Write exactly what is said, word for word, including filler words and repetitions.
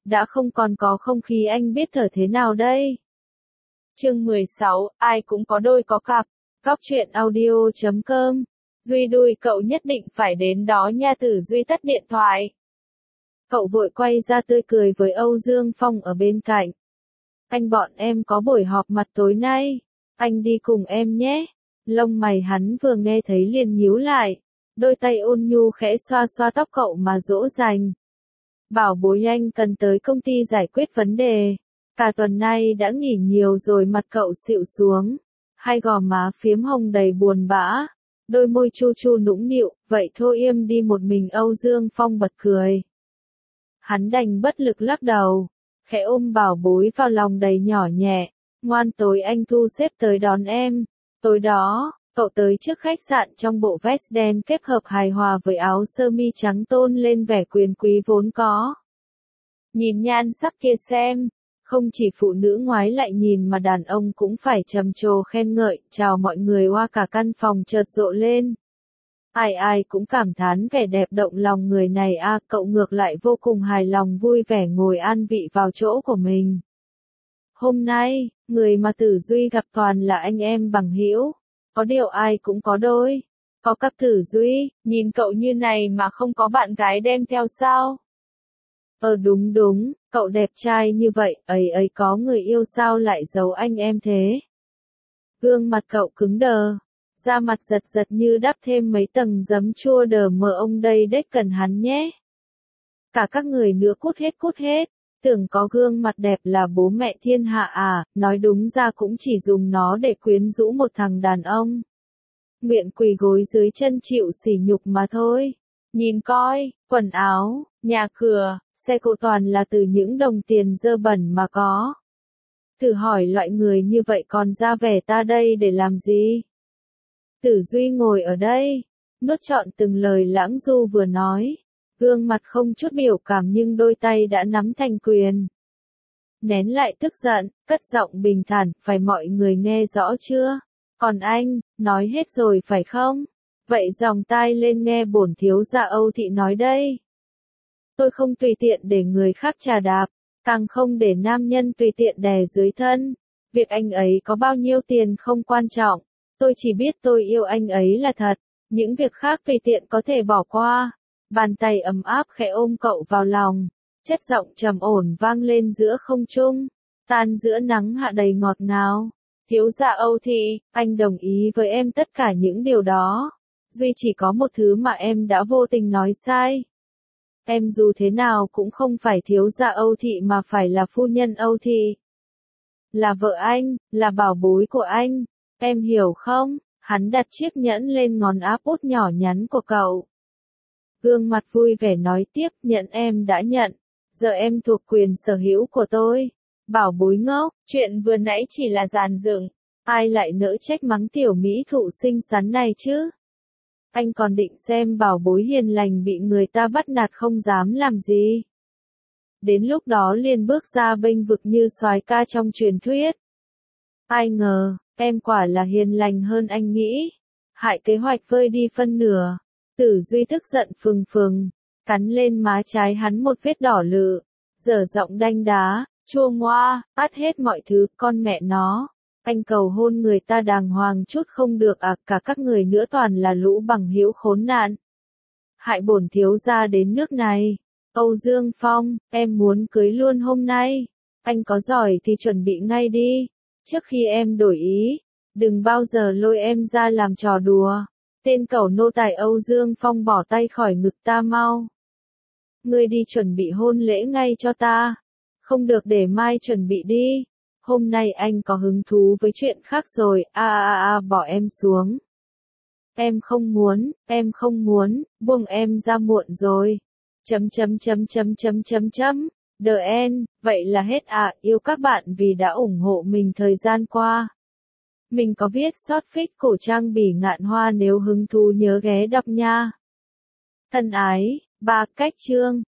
đã không còn có không khí anh biết thở thế nào đây. Chương mười sáu, ai cũng có đôi có cặp. Góc truyện audio chấm com. Duy đuôi cậu nhất định phải đến đó nha. Tử Duy tắt điện thoại. Cậu vội quay ra tươi cười với Âu Dương Phong ở bên cạnh. Anh bọn em có buổi họp mặt tối nay. Anh đi cùng em nhé. Lông mày hắn vừa nghe thấy liền nhíu lại. Đôi tay ôn nhu khẽ xoa xoa tóc cậu mà dỗ dành. Bảo bối anh cần tới công ty giải quyết vấn đề. Cả tuần nay đã nghỉ nhiều rồi. Mặt cậu xịu xuống. Hai gò má phiếm hồng đầy buồn bã. Đôi môi chu chu nũng nịu. Vậy thôi im đi một mình. Âu Dương Phong bật cười. Hắn đành bất lực lắc đầu. Khẽ ôm bảo bối vào lòng đầy nhỏ nhẹ. Ngoan, tối anh thu xếp tới đón em. Tối đó, cậu tới trước khách sạn trong bộ vest đen kết hợp hài hòa với áo sơ mi trắng tôn lên vẻ quyền quý vốn có. Nhìn nhan sắc kia xem, không chỉ phụ nữ ngoái lại nhìn mà đàn ông cũng phải trầm trồ khen ngợi. Chào mọi người. Hoa cả căn phòng chợt rộ lên. Ai ai cũng cảm thán vẻ đẹp động lòng người này a. À, cậu ngược lại vô cùng hài lòng vui vẻ ngồi an vị vào chỗ của mình. Hôm nay, người mà Tử Duy gặp toàn là anh em bằng hữu. Có điều ai cũng có đôi. Có cặp. Tử Duy, nhìn cậu như này mà không có bạn gái đem theo sao? Ờ đúng đúng, cậu đẹp trai như vậy, ấy ấy có người yêu sao lại giấu anh em thế? Gương mặt cậu cứng đờ. Da mặt giật giật như đắp thêm mấy tầng giấm chua đờ mờ. Ông đây đếch cần hắn nhé. Cả các người nữa cút hết cút hết. Tưởng có gương mặt đẹp là bố mẹ thiên hạ à, nói đúng ra cũng chỉ dùng nó để quyến rũ một thằng đàn ông. Nguyện quỳ gối dưới chân chịu sỉ nhục mà thôi. Nhìn coi, quần áo, nhà cửa, xe cộ toàn là từ những đồng tiền dơ bẩn mà có. Thử hỏi loại người như vậy còn ra vẻ ta đây để làm gì? Tử Duy ngồi ở đây, nuốt trọn từng lời lãng du vừa nói. Gương mặt không chút biểu cảm nhưng đôi tay đã nắm thành quyền. Nén lại tức giận, cất giọng bình thản, phải mọi người nghe rõ chưa? Còn anh, nói hết rồi phải không? Vậy dòng tai lên nghe bổn thiếu gia Âu Thị nói đây. Tôi không tùy tiện để người khác trà đạp, càng không để nam nhân tùy tiện đè dưới thân. Việc anh ấy có bao nhiêu tiền không quan trọng. Tôi chỉ biết tôi yêu anh ấy là thật. Những việc khác tùy tiện có thể bỏ qua. Bàn tay ấm áp khẽ ôm cậu vào lòng, chất giọng trầm ổn vang lên giữa không trung, tan giữa nắng hạ đầy ngọt ngào. Thiếu gia Âu Thị, anh đồng ý với em tất cả những điều đó. Duy chỉ có một thứ mà em đã vô tình nói sai. Em dù thế nào cũng không phải thiếu gia Âu Thị mà phải là phu nhân Âu Thị. Là vợ anh, là bảo bối của anh. Em hiểu không? Hắn đặt chiếc nhẫn lên ngón áp út nhỏ nhắn của cậu. Gương mặt vui vẻ nói tiếp, nhận em đã nhận. Giờ em thuộc quyền sở hữu của tôi. Bảo bối ngốc, chuyện vừa nãy chỉ là dàn dựng. Ai lại nỡ trách mắng tiểu mỹ thụ xinh xắn này chứ? Anh còn định xem bảo bối hiền lành bị người ta bắt nạt không dám làm gì. Đến lúc đó liền bước ra bênh vực như soái ca trong truyền thuyết. Ai ngờ, em quả là hiền lành hơn anh nghĩ. Hại kế hoạch vơi đi phân nửa. Tử Duy tức giận phừng phừng, cắn lên má trái hắn một vết đỏ lự, dở giọng đanh đá, chua ngoa, át hết mọi thứ, con mẹ nó. Anh cầu hôn người ta đàng hoàng chút không được à, cả các người nữa toàn là lũ bằng hữu khốn nạn. Hại bổn thiếu gia đến nước này. Âu Dương Phong, em muốn cưới luôn hôm nay. Anh có giỏi thì chuẩn bị ngay đi. Trước khi em đổi ý, đừng bao giờ lôi em ra làm trò đùa. Tên cẩu nô tài. Âu Dương Phong bỏ tay khỏi ngực ta mau. Ngươi đi chuẩn bị hôn lễ ngay cho ta. Không được để mai chuẩn bị đi. Hôm nay anh có hứng thú với chuyện khác rồi. A a a bỏ em xuống. Em không muốn, em không muốn, buông em ra muộn rồi. Chấm chấm chấm chấm chấm chấm chấm. The end, vậy là hết ạ. À, yêu các bạn vì đã ủng hộ mình thời gian qua. Mình có viết short fic cổ trang Bỉ Ngạn Hoa, nếu hứng thú nhớ ghé đọc nha. Thân ái, ba cách chương.